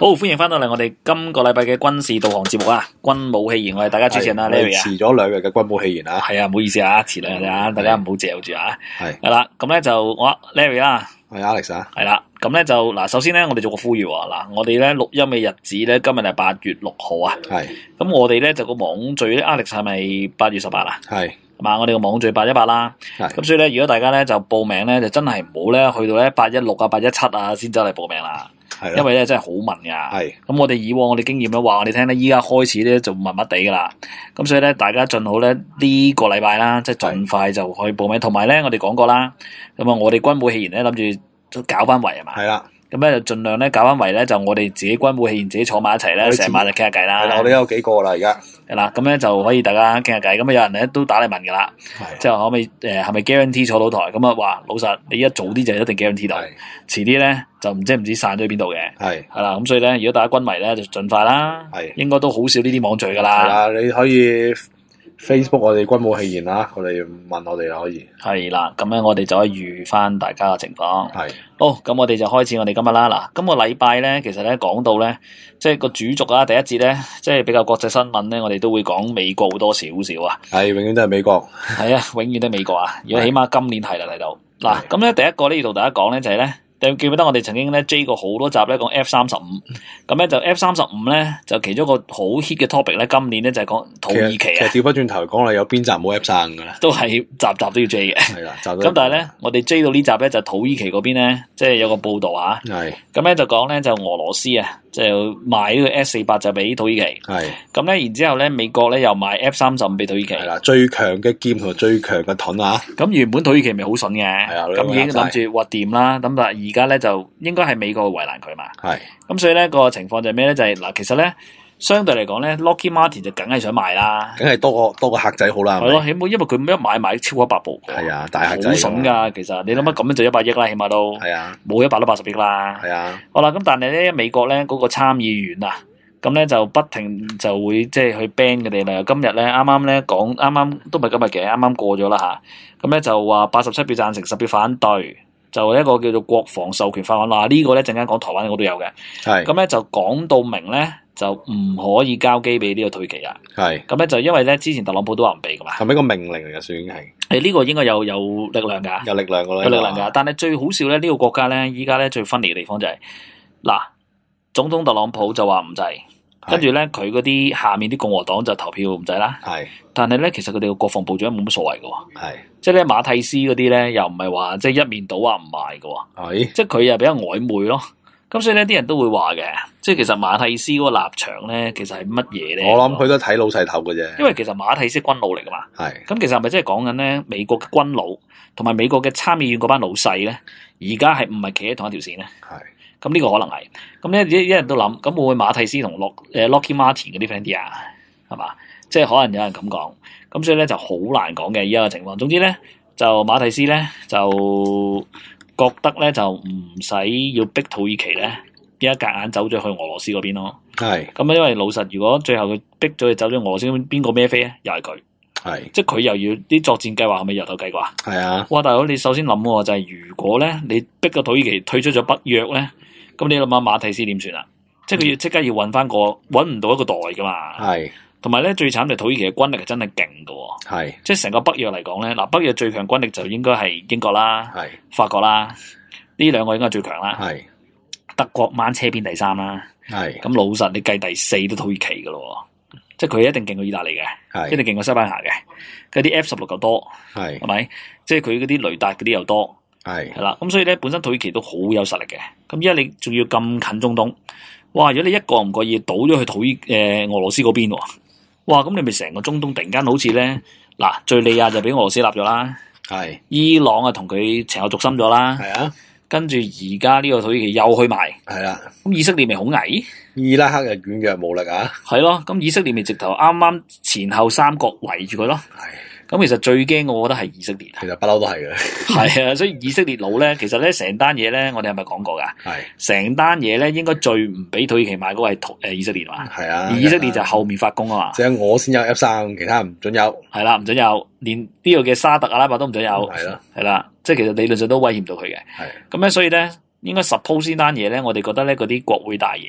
好，歡迎翻到嚟我哋今個禮拜嘅軍事導航節目啊！軍武戲言，我係大家主持人啊 Larry 啊， 遲咗2日嘅軍武戲言啊， 係啊，唔好意思啊，遲2日啊，大家唔好嚼住啊。係啦，咁咧就我 Larry 啦， 係 Alex 啊， 係啦，咁咧就嗱，首先咧我哋做個呼籲啊，嗱，我哋咧錄音嘅日子咧今日係8月6號啊， 係， 咁我哋咧就個網聚咧 Alex 係咪8月18啊？ 係。 嘛，我哋個網聚818啦，咁所以咧，如果大家咧就報名咧，就真係唔好咧去到咧816啊、817啊先走嚟報名啦，因為咧真係好問噶。咁我哋以往我哋經驗咧話我哋聽咧，依家開始咧就密密地噶啦，咁所以咧大家盡好咧呢個禮拜啦，即係盡快就可以報名。同埋咧，我哋講過啦，咁啊，我哋軍武戲言咧諗住搞翻圍係嘛。係啦。咁咧就盡量咧搞翻圍咧，就我哋自己軍武戲言自己坐埋一齊咧，成晚就傾下偈啦。 我哋有幾個啦，而家係啦，咁咧就可以大家傾下偈。咁啊有人咧都打嚟問噶啦，即係可唔可以係咪 guarantee 坐到台？咁啊話老實，你一早啲就一定 guarantee 到，遲啲咧就唔知散咗去邊度嘅。係啦，咁所以咧，如果大家軍迷咧就盡快啦。應該都好少呢啲網聚噶啦。係啦， 你可以 Facebook 我哋軍武戲言啦，我哋問我哋可以。係啦，咁咧我哋就可以預翻大家嘅情況。係。好，咁我哋就開始我哋今日啦。嗱，今個禮拜咧，其實咧講到咧，即係個主軸啊，第一節咧，即係比較國際新聞咧，我哋都會講美國多少少啊。 係，永遠都係美國。 係啊，永遠都係美國啊。如果起碼今年係啦，睇到。嗱，咁咧第一個咧要同大家講咧就係咧。記唔記得我哋曾經咧追過好多集咧講 F-35，咁咧就 F-35咧就其中一個好 hit 嘅 topic 咧，今年咧就係講土耳其啊。 其實調翻轉頭講啦，有邊集冇 F-35噶啦？都係集集都要追嘅。係啦，咁但係咧，我哋追到呢集咧就土耳其嗰邊咧，即係有個報道啊。係。咁咧就講咧就俄羅斯啊，就賣呢個 S-48就俾土耳其。係。咁咧然之後咧美國咧又賣 F-35俾土耳其。係啦， 最強嘅劍同埋最強嘅盾啊！ 咁原本土耳其咪好筍嘅。係啊。咁已經諗住話掂啦，咁但係而家咧就應該係美國為難佢嘛，係咁所以咧個情況就係咩咧？就係嗱，其實咧相對嚟講咧 ，Lockheed Martin 就梗係想賣啦， 梗係多個客仔好啦， 係咯，起碼因為佢一買超過100部，係啊，大客仔好筍噶，其實你諗下咁樣就100億啦，起碼都係啊，冇180億啦，係啊，好啦，咁但係咧美國咧嗰個參議員啊，咁咧就不停就會即係去 ban 佢哋啦。今日咧啱啱咧講，啱啱都唔係今日嘅，啱啱過咗啦吓，咁咧就話87票贊成，10票反對。就一個叫做國防授權法案，嗱呢個咧陣間講台灣我都有嘅，係咁咧就講到明咧就唔可以交機俾呢個土耳其啊，係咁咧就因為咧之前特朗普都話唔俾噶嘛， 係咪一個命令嚟嘅？算係呢個應該有力量噶，有力量噶啦，有力量噶，但係最好笑咧呢個國家咧依家咧最分裂嘅地方就係嗱，總統特朗普就話唔制。跟住咧，佢嗰啲下面啲共和黨就投票唔制啦。係，但係咧，其實佢哋個國防部長冇乜所謂嘅。係，即係咧馬蒂斯嗰啲咧，又唔係話即係一面倒話唔賣嘅。係，即係佢又比較曖昧咯。咁所以咧，啲人都會話嘅，即係其實馬蒂斯嗰個立場咧，其實係乜嘢咧？ 我諗佢都睇老細頭嘅啫。因為其實馬蒂斯軍佬嚟噶嘛。係。咁其實係咪即係講緊咧美國嘅軍佬同埋美國嘅參議院嗰班老細咧，而家係唔係企喺同一條線咧？係。咁呢個可能係，咁咧一人都諗，咁會唔會馬蒂斯同Lockheed Martin 嗰啲 friend 啲啊，係嘛？即係可能有人咁講，咁所以咧就好難講嘅依家嘅情況。總之咧，就馬蒂斯咧就覺得咧就唔使要逼土耳其咧，而家夾硬走咗去俄羅斯嗰邊咯。係，咁因為老實，如果最後佢逼咗佢走咗俄羅斯，邊個孭飛咧？又係佢。係，即係佢又要啲作戰計劃係咪由頭計劃？係啊。哇，大佬你首先諗喎，就係如果咧你逼個土耳其退出咗北約咧。咁你諗下馬蒂斯點算啊？即係佢要即刻要搵唔到一個代噶嘛？係，同埋咧最慘就土耳其嘅軍力係真係勁噶，係，即係成個北約嚟講咧，嗱北約最強軍力就應該係英國啦，係，法國啦，呢兩個應該係最強啦，係，德國掹車邊第3啦，係，咁老實你計第4都土耳其噶咯，即係佢一定勁過意大利嘅，係，一定勁過西班牙嘅，佢啲 F-16夠多，係咪？即係佢嗰啲雷達嗰啲又多。係啦，咁所以咧，本身土耳其都好有實力嘅。咁而家你仲要咁近中東，哇！如果你一個唔覺意倒咗去俄羅斯嗰邊，哇！咁你咪成個中東突然間好似咧，嗱，敘利亞就俾俄羅斯立咗啦，係，伊朗啊同佢情有獨深咗啦，係啊，跟住而家呢個土耳其又去埋，係啦，咁以色列咪好危？伊拉克又軟弱無力啊，係咯，咁以色列咪直頭啱啱前後三角圍住佢咯，係。咁其實最驚我覺得係以色列，其實不嬲都係嘅，係啊，所以以色列佬咧，其實咧成單嘢咧，我哋係咪講過噶？係成單嘢咧，應該最唔俾土耳其買嗰個係以色列嘛？係啊，而以色列就後面發功啊嘛，即係我先有 F-35，其他人唔准有，係啦，唔准有，連呢個嘅沙特阿拉伯都唔准有，係啦，係啦，即係其實理論上都威脅到佢嘅，係咁咧，所以咧應該 suppose 呢單嘢咧，我哋覺得咧嗰啲國會大爺啊，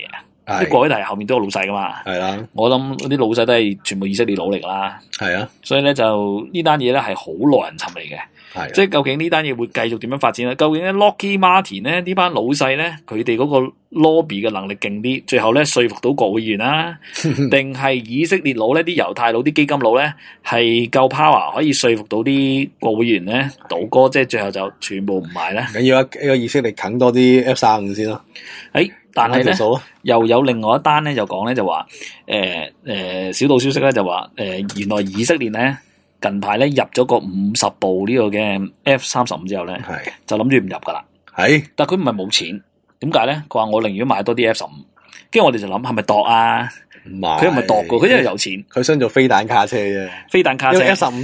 啲國會大後面都有老細噶嘛。 係啦， 我諗嗰啲老細都係全部以色列佬嚟噶啦。 係啊， 所以咧就呢單嘢咧係好耐人尋嚟嘅。即係究竟呢單嘢會繼續點樣發展咧？究竟咧 Lockheed Martin 咧呢班老細咧，佢哋嗰個 lobby 嘅能力勁啲，最後咧說服到國會議員啦，定係以色列佬咧啲猶太佬啲基金佬咧係夠 power 可以說服到啲國會議員咧倒戈，即係最後就全部唔買咧？ 緊要一個以色列啃多啲 F-35先咯。 但係咧又有另外一單咧就講咧就話小道消息咧就話原來以色列咧。近排咧入咗個50部呢個嘅 F-35之後咧，就諗住唔入噶啦。但佢唔係冇錢，點解咧？佢話我寧願買多啲 F-15。跟住我哋就諗係咪度啊？佢唔係度噶，佢因為有錢。佢想做飛彈卡車啫。飛彈卡車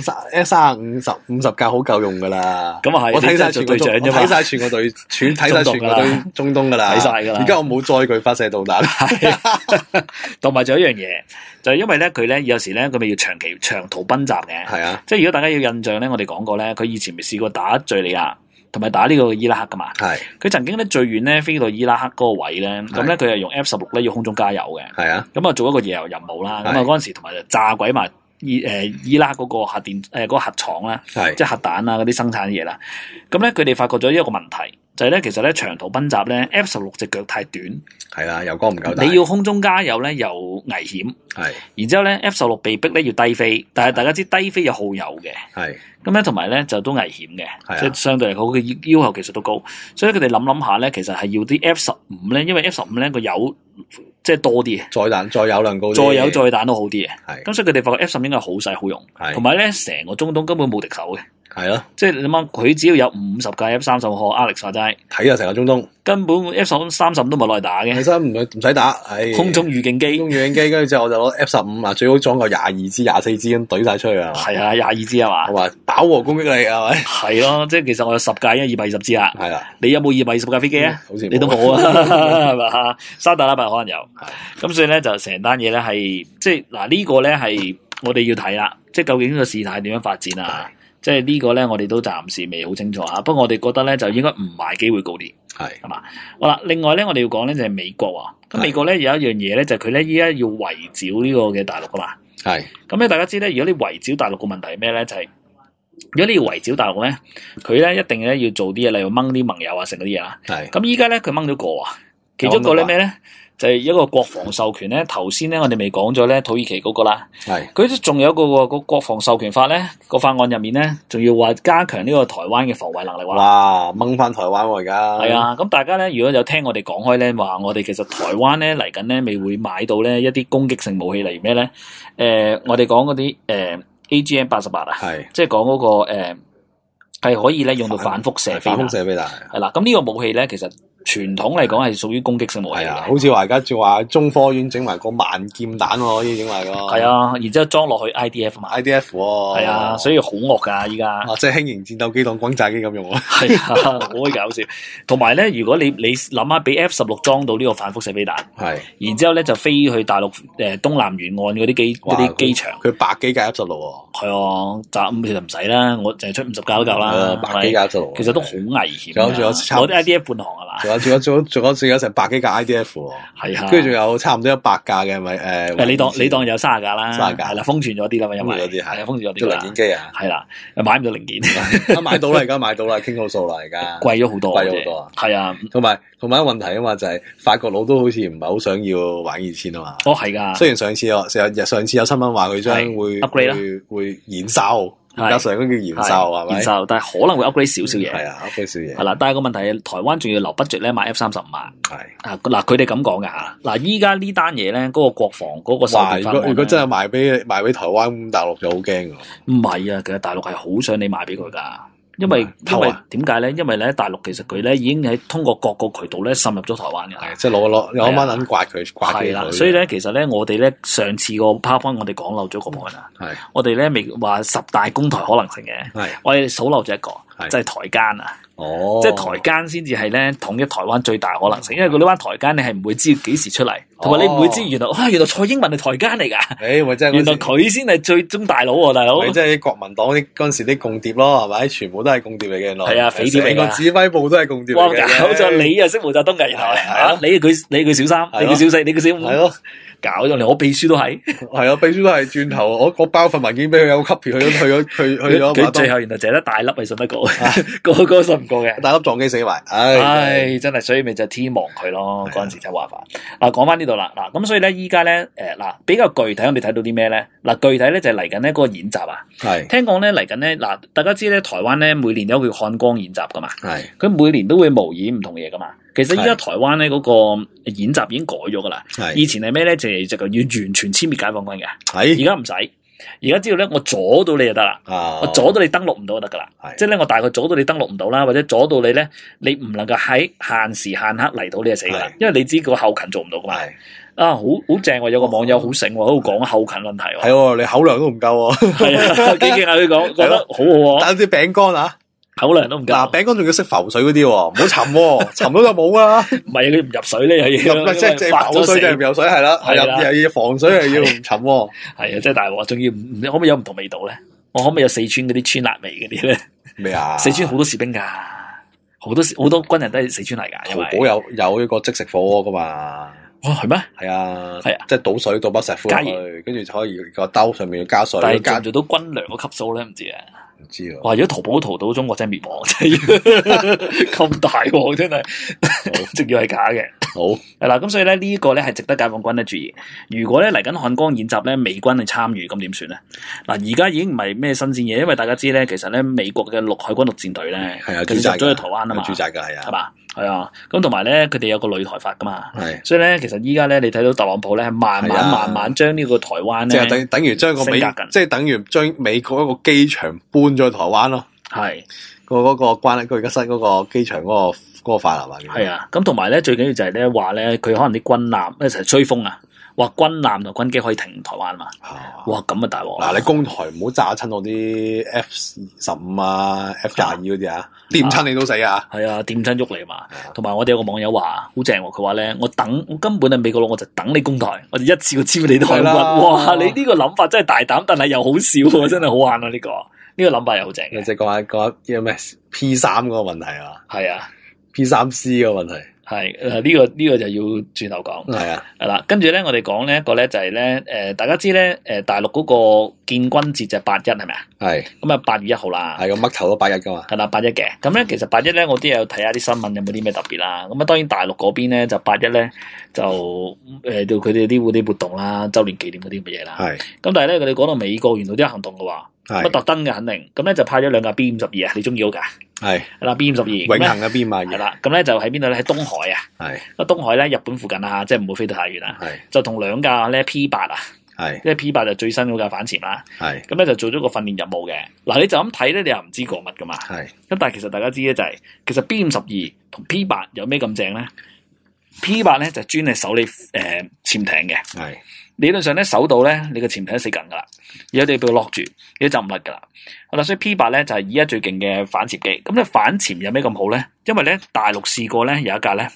F-35 50架好夠用噶啦。咁啊係，我睇晒全個隊，睇晒全個隊中東噶啦，睇晒噶啦。而家我冇載具發射導彈。同埋仲有一樣嘢。就係因為咧，佢咧有時咧，佢咪要長途奔襲嘅。係啊，即係如果大家有印象咧，我哋講過咧，佢以前咪試過打敘利亞，同埋打呢個伊拉克噶嘛。係，佢曾經咧最遠咧飛到伊拉克嗰個位咧，咁咧佢係用 F-16咧要空中加油嘅。係啊，咁啊做一個夜遊任務啦。咁啊嗰陣時同埋就炸鬼埋伊拉克嗰個核電嗰個核廠啦，即係核彈啊嗰啲生產嘢啦。咁咧佢哋發覺咗一個問題。就係咧，其實咧長途奔襲咧 F-16 隻腳太短，係啦，油缸唔夠大。你要空中加油咧又危險，係。然之後咧 F-16 被逼咧要低飛，但係大家知低飛又耗油嘅，係。咁咧同埋咧就都危險嘅，即係相對嚟講佢要求其實都高，所以佢哋諗下咧，其實係要啲 F-15咧，因為 F-15咧個油即係多啲嘅，載油量高啲，載油載彈都好啲嘅，係。咁所以佢哋發覺 F-15應該好細好用，係。同埋咧成個中東根本冇敵手嘅。係咯，即係你諗下，佢只要有50架 F-35，學 Alex 話齋，睇下成個中東，根本 F-35都唔係攞嚟打嘅，其實唔使打，空中預警機，跟住之後我就攞 F-15啊，最好裝個22支、24支咁懟晒出去啊，係啊，22支係嘛，我話飽和攻擊力係咪？係咯，即係其實我有10架，因為220支啊，係啦，你有冇220架飛機啊？好似你都冇啊，係嘛？沙特阿拉伯可能有，咁所以咧就成單嘢咧係，即係嗱呢個咧係我哋要睇啦，即係究竟呢個事態點樣發展啊？即係呢個咧，我哋都暫時未好清楚啊。不過我哋覺得咧，就應該唔買機會高啲，係嘛？好啦，另外咧，我哋要講咧就係美國啊。咁美國咧有一樣嘢咧，就係佢咧依家要圍剿呢個嘅大陸噶嘛。係。咁咧，大家知咧，如果你圍剿大陸個問題係咩咧？就係如果你要圍剿大陸咧，佢咧一定咧要做啲嘢，例如掹啲盟友啊，成嗰啲嘢啦。係。咁依家咧佢掹咗個啊，其中一個咧咩咧？就係一個國防授權咧，頭先咧我哋未講咗咧土耳其嗰個啦，係佢都仲有個國防授權法咧，個法案入面咧，仲要話加強呢個台灣嘅防衛能力。哇，掹翻台灣喎而家。係啊，咁大家咧如果有聽我哋講開咧，話我哋其實台灣咧嚟緊咧未會買到咧一啲攻擊性武器，例如咩咧？我哋講嗰啲AGM-88啊，係即係講嗰個係可以咧用到反輻射飛彈。係啦，咁呢個武器咧其實。傳統嚟講係屬於攻擊性武器嘅，好似話而家仲話中科院整埋個萬劍彈可以整埋個，係啊，然之後裝落去 IDF 嘛 ，IDF 係啊，所以好惡噶依家，即係輕型戰鬥機當轟炸機咁用啊，係啊，好鬼搞笑。同埋咧，如果你諗下俾 F-16裝到呢個反輻射飛彈，係，然之後咧就飛去大陸東南沿岸嗰啲機場，佢百幾架 F-16喎，係啊，咁其實唔使啦，我淨係出50架都夠啦，百幾架 F-16，其實都好危險，仲有攞啲 IDF 半航係嘛？仲有成百幾架 IDF 喎，係啊，跟住仲有差唔多100架嘅咪你當有30架啦，30架係啦，封存咗啲啦嘛，因為係啊，封存咗啲零件機啊，係啦，買唔到零件，買到啦，而家買到啦，傾好數啦，而家貴咗好多，貴咗好多啊，係啊，同埋一個問題啊嘛，就係法國佬都好似唔係好想要玩2000啊嘛，哦係噶，雖然上次有新聞話佢將會延燒。加上嗰叫延壽係咪？延壽，但係可能會 upgrade 少少嘢。係啊，upgrade 少嘢。係啦，但係個問題係台灣仲要留budget咧買 F-35啊。係啊，嗱佢哋咁講㗎嚇。嗱依家呢單嘢咧，嗰個國防嗰個授權法案如果真係賣俾台灣大陸就好驚㗎。唔係啊，其實大陸係好想你賣俾佢㗎。因為點解咧？因為咧大陸其實佢咧已經喺通過各個渠道咧滲入咗台灣嘅，係即係攞班撚刮佢。係啦，所以咧其實咧我哋咧上次個 PowerPoint 我哋講漏咗個 point 啊，係我哋咧未話10大攻台可能性嘅，係我哋數漏咗一個，就係台奸啊，哦，即係台奸先至係咧統一台灣最大可能性，因為佢呢班台奸你係唔會知幾時出嚟。 同埋你唔會知原來蔡英文係台奸嚟㗎。 咪即係原來佢先係最終大佬喎，大佬。 咪即係國民黨嗰陣時啲共諜咯，係咪？全部都係共諜嚟嘅。 係啊，匪諜嚟㗎。 成個指揮部都係共諜嚟嘅。 搞咗你又識毛澤東㗎，原來你係佢小三，你佢小四，你佢小五。 係咯。 搞咗你，我秘書都係， 係啊，秘書都係轉頭，我包份文件俾佢，有 copy 去咗。 佢最後原來淨係得大粒係信得過，個信唔過嘅， 大粒撞機死埋， 唉，真係，所以咪就天亡佢咯。嗰陣時真係話法。嗱，講翻呢度啦，嗱，咁所以咧，依家咧，嗱，比較具體，我哋睇到啲咩咧？嗱，具體咧就係嚟緊呢嗰個演習啊，係，聽講咧嚟緊咧，嗱，大家知咧，台灣咧每年有個漢光演習噶嘛，係，佢每年都會模擬唔同嘢噶嘛。其實依家台灣咧嗰個演習已經改咗噶啦，以前係咩咧？就要完全殲滅解放軍嘅，而家唔使，而家知道咧，我阻到你就得啦，我阻到你登陸唔到就得噶啦，即係咧我大概阻到你登陸唔到啦，或者阻到你咧，你唔能夠喺限時限刻嚟到你就死噶啦，因為你知個後勤做唔到噶嘛，好正喎！有個網友好醒喎，喺度講後勤問題喎， 係你口糧都唔夠喎， 係啊，幾勁啊！佢講覺得好好喎， 但啲餅乾啊！ 口糧都唔夠， 嗱，餅乾仲要識浮水嗰啲，唔好沉，沉到就冇啦。 唔係佢唔入水咧，又要即係浮水定係唔入水係啦，又要防水又要唔沉，係啊，真係大鑊，仲要可唔可以有唔同味道咧？我可唔可以有四川嗰啲川辣味嗰啲咧？ 咩啊？四川好多士兵噶，好多軍人都係四川嚟噶。 淘寶有一個即食火鍋噶嘛？ 哦，係咩？ 係啊，即係倒水倒把石灰落去，跟住就可以個兜上面要加水。 但係做唔做到軍糧個級數咧？唔知啊。 唔知啊！ 哇！如果淘寶淘到中國真係滅亡，真係咁大鑊，真係，仲要係假嘅。好係啦，咁所以咧呢個咧係值得解放軍咧注意。如果咧嚟緊漢光演習咧，美軍去參與，咁點算咧？嗱，而家已經唔係咩新鮮嘢，因為大家知咧，其實咧美國嘅海軍陸戰隊咧係駐紮咗喺台灣啊嘛，駐紮噶係啊，係嘛，係啊。咁同埋咧，佢哋有個旅台法噶嘛，係。所以咧，其實依家咧，你睇到特朗普咧，係慢慢將呢個台灣咧，即係等於將個美，即係等於將美國一個機場搬咗去台灣咯。係嗰個關，佢而家新嗰個機場嗰個法係嘛？係啊，咁同埋咧，最緊要就係咧話咧，佢可能啲軍艦一齊吹風啊，話軍艦同軍機可以停台灣嘛。哇，咁啊大鑊！嗱，你攻台唔好炸親我啲 F-15啊、F-22嗰啲啊，掂親你都死啊！係啊，掂親喐你嘛。同埋我哋有個網友話好正喎，佢話咧，我根本係美國佬，我就等你攻台，我哋一次過簽你啲海軍。哇，你呢個諗法真係大膽，但係又好笑，真係好玩啊！呢個諗法又好正嘅。即係講下叫咩 P3嗰個問題啊？係啊。P3C 個問題係呢個就要轉頭講係啊，係啦，跟住咧我哋講呢一個咧就係咧大家知咧大陸嗰個建軍節就係8·1係咪啊？係咁啊8月1號啦，係個嘜頭都8·1噶嘛，係啦8·1嘅。咁咧其實8·1咧我都有睇下啲新聞有冇啲咩特別啦。咁啊當然大陸嗰邊咧就8·1咧就到佢哋啲活動啦、周年紀念嗰啲咁嘅嘢啦。係咁但係咧佢哋講到美國原來都有行動嘅話。乜特登嘅肯定，咁咧就派咗2架 B-52啊，你中意嗰架？係啦 B-52，永恆嘅 B-52係啦，咁咧就喺邊度咧？喺東海啊，係個東海咧，日本附近啊，即係唔會飛得太遠啦。係就同2架咧 P8啊，係即係 P8就最新嗰架反潛啦。係咁咧就做咗個訓練任務嘅。嗱，你就咁睇咧，你又唔知過乜噶嘛？係咁，但係其實大家知咧就係，其實 B-52同 P8有咩咁正咧？P8咧就專係守你潛艇嘅。係。理論上咧守到咧，你個潛艇都死緊噶啦，而家你俾佢 lock 住，你都走唔甩噶啦。好啦，所以 P8咧就係依家最勁嘅反潛機。咁咧反潛有咩咁好咧？因為咧大陸試過咧有一架咧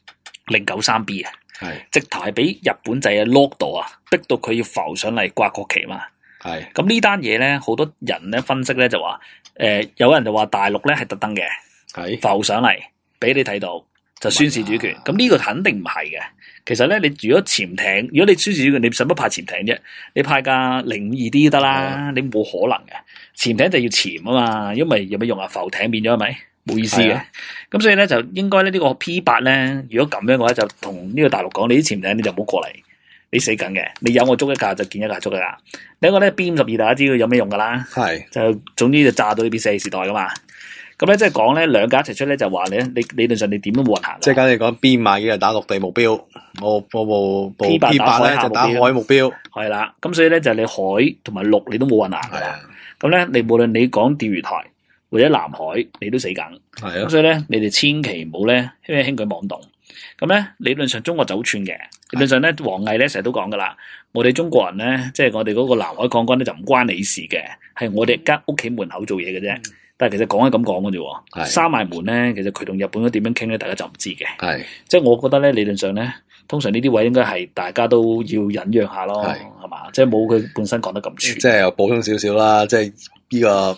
093B 啊，係直頭係俾日本仔啊 lock 到啊，逼到佢要浮上嚟掛國旗嘛。係咁呢單嘢咧，好多人咧分析咧就話，有人就話大陸咧係特登嘅，係浮上嚟俾你睇到就宣示主權。咁呢個肯定唔係嘅。其實咧，你如果潛艇，如果你宣示主權，你使乜派潛艇啫？你派架052D得啦，你冇可能嘅。潛艇就要潛啊嘛，因為有咩用啊？浮艇變咗係咪？冇意思嘅。咁所以咧就應該咧呢個 P8咧，如果咁樣嘅話，就同呢個大陸講，你啲潛艇你就唔好過嚟，你死緊嘅。你有我捉一架就見一架捉一架。另一個咧 B-52大家知道有咩用噶啦？係就總之就炸到你變石器時代噶嘛。咁咧即係講咧2架一齊出咧就話你理論上你點都冇人行。即係簡直講 B-52就打陸地目標，我部 P8咧就打海目標。係啦，咁所以咧就你海同埋陸你都冇人行噶啦。咁咧你無論你講釣魚台或者南海，你都死梗。係啊。咁所以咧你哋千祈唔好咧輕舉妄動。咁咧理論上中國走串嘅，理論上咧王毅咧成日都講噶啦，我哋中國人咧即係我哋嗰個南海抗軍咧就唔關你事嘅，係我哋間屋企門口做嘢嘅啫。但係其實講係咁講嘅啫，閂埋門咧，其實佢同日本都點樣傾咧，大家就唔知嘅。係，即係我覺得咧，理論上咧， 通常呢啲位應該係大家都要忍讓下咯，係嘛？即係冇佢本身講得咁全。 即係又補充少少啦，即係呢個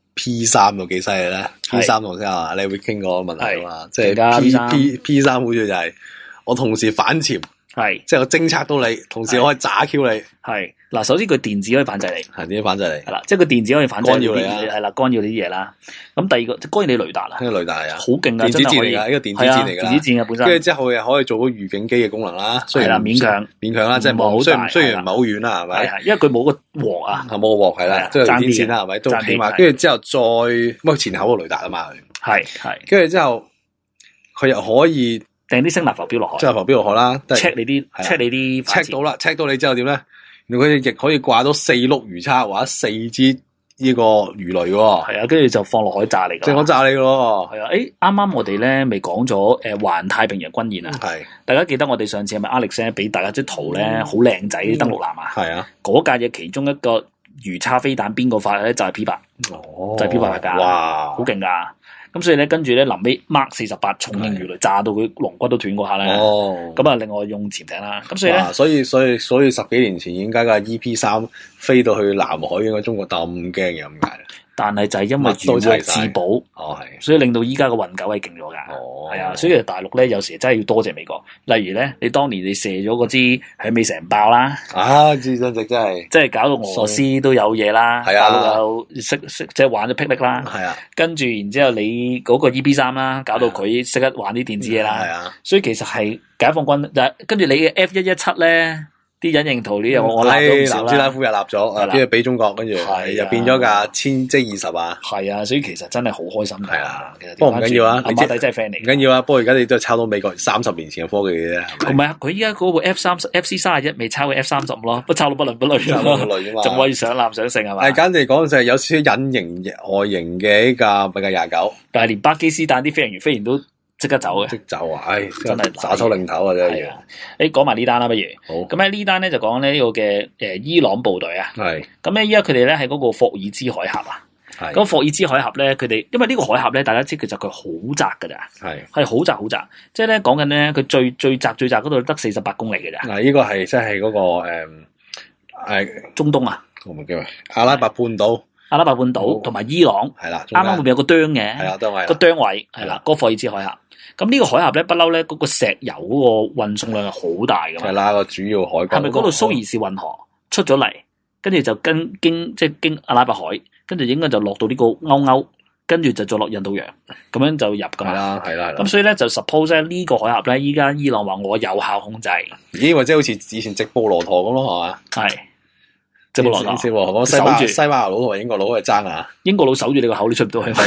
P3 有幾犀利咧 ？P3 同先啊，你會傾過個問題啊嘛？即係 P3 好似就係我同時反潛。係，即係我偵測到你，同時我可以炸 Q 你。係， 嗱，首先佢電子可以反制你， 係點樣反制你？係啦， 即係佢電子可以反制干擾你啊， 係啦，干擾你啲嘢啦。咁第二個，即係干擾你雷達啦。 呢個雷達係啊， 好勁啊， 電子戰嚟㗎，呢個電子戰嚟㗎。 電子戰嘅本身。 跟住之後又可以做到預警機嘅功能啦。係啦， 勉強啦，即係冇，雖然唔係好遠啦，係咪？ 係因為佢冇個鑊啊， 冇個鑊係啦，即係電子戰啦，係咪？都起碼，跟住之後再前後個雷達啊嘛， 係， 跟住之後佢又可以。 掟啲聲納浮標落海， 即係浮標落海啦 check 你啲 check 到啦 check 到你之後點咧？原來佢哋亦可以掛到4碌魚叉或者4支呢個魚雷喎。係啊，跟住就放落海炸你噶。 即係我炸你噶咯。 係啊，啱啱我哋咧未講咗環太平洋軍演啊。係，大家記得我哋上次係咪 Alex 咧俾大家張圖咧好靚仔登陸艦啊？係啊，嗰架嘢其中一個魚叉飛彈邊個發咧就係 P8，就係 P8架。哇，好勁噶！咁所以咧，跟住咧，臨尾 Mark 48重型魚雷炸到佢龍骨都斷嗰下咧。哦，咁啊，另外用潛艇啦。咁所以咧， 所以10幾年前已經加架 EP3飛到去南海，應該中國咁驚嘅咁解。但係就係因為魚獲自保，所以令到依家個運九係勁咗噶。係啊，所以大陸咧有時真係要多謝美國。例如咧，你當年你射咗嗰支響尾蛇爆啦， 支真值真係， 即係搞到俄羅斯都有嘢啦，搞到有識即係玩咗霹靂啦。係啊，跟住然之後你嗰個 EP3啦，搞到佢識得玩啲電子嘢啦。係啊，所以其實係解放軍跟住你嘅 F117咧。啲隱形圖呢又我立咗唔少啦，南斯拉夫又立咗，跟住俾中國，跟住又變咗架即20啊。係啊，所以其實真係好開心。係啊， 不過唔緊要啊， 阿馬弟真係 friend 嚟。 唔緊要啊，不過而家你都係抄到美國30年前嘅科技嘅啫。 唔係啊，佢依家嗰部 FC31未抄過 F35咯，不抄到不倫不類咯，仲可以上艦上勝係嘛？簡直嚟講就係有少少隱形外形嘅呢架米格29，但係連巴基斯坦啲飛行員都即刻走嘅，即走啊！真係耍手擰頭啊！真係。講埋呢單啦，不如。好。咁喺呢單咧就講呢個嘅伊朗部隊啊。係。咁咧依家佢哋咧喺嗰個霍爾茲海峽啊。係。咁霍爾茲海峽咧，佢哋因為呢個海峽咧，大家知其實佢好窄㗎咋。係。係好窄好窄，即係咧講緊咧，佢最窄嗰度得48公里㗎咋。嗱，呢個係即係嗰個中東啊。我唔記得阿拉伯半島。阿拉伯半島同埋伊朗係啦，啱啱會唔會有個釘嘅？係啦，個釘位係啦，嗰個霍爾茲海峽。咁呢個海峽咧，不嬲咧，嗰個石油嗰個運送量係好大噶嘛。係啦，個主要海港。係咪嗰度蘇伊士運河出咗嚟，跟住就經阿拉伯海，跟住應該就落到呢個歐，跟住就再落印度洋，咁樣就入噶嘛。係啦。咁所以咧就 suppose 咧呢個海峽咧，依家伊朗話我有效控制。咦？或者好似以前直布羅陀咁咯，係嘛？係。直布羅陀。守住西班牙佬同埋英國佬係爭啊！英國佬守住你個口，你出唔到去。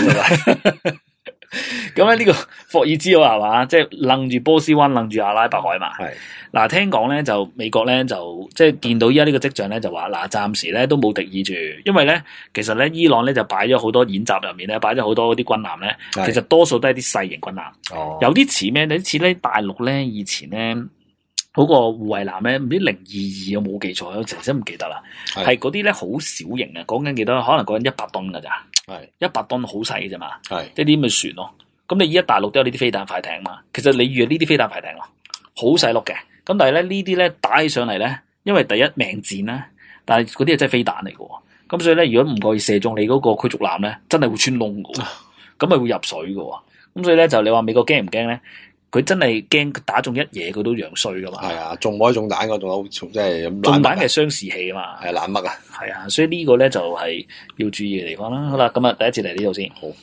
咁咧呢個霍爾茲海峽係嘛，即係楞住波斯灣，楞住阿拉伯海嘛。係嗱，聽講咧就美國咧就即係見到依家呢個跡象咧，就話嗱，暫時咧都冇敵意住，因為咧其實咧伊朗咧就擺咗好多演習入面咧，擺咗好多嗰啲軍艦咧，其實多數都係啲細型軍艦。哦，有啲似咩？有啲似咧大陸咧以前咧嗰個護衛艦咧，唔知022我冇記錯，我成日唔記得啦。係嗰啲咧好小型啊，講緊幾多？可能講緊100噸噶咋。係100噸好細嘅啫嘛，即係啲咁嘅船咯。咁你依家大陸都有呢啲飛彈快艇嘛？其實你預呢啲飛彈快艇咯，好細碌嘅。咁但係咧呢啲咧打起上嚟咧，因為第一命賤啦，但係嗰啲係真係飛彈嚟嘅。咁所以咧，如果唔覺意射中你嗰個驅逐艦咧，真係會穿窿嘅，咁咪會入水嘅。咁所以咧就你話美國驚唔驚咧？佢真係驚打中一嘢，佢都樣衰噶嘛。係啊，中唔可以中彈嘅，仲有即係中彈嘅傷士氣啊嘛。係冷乜啊？係啊，所以呢個咧就係要注意嘅地方啦。好啦，咁啊第一次嚟呢度先。好。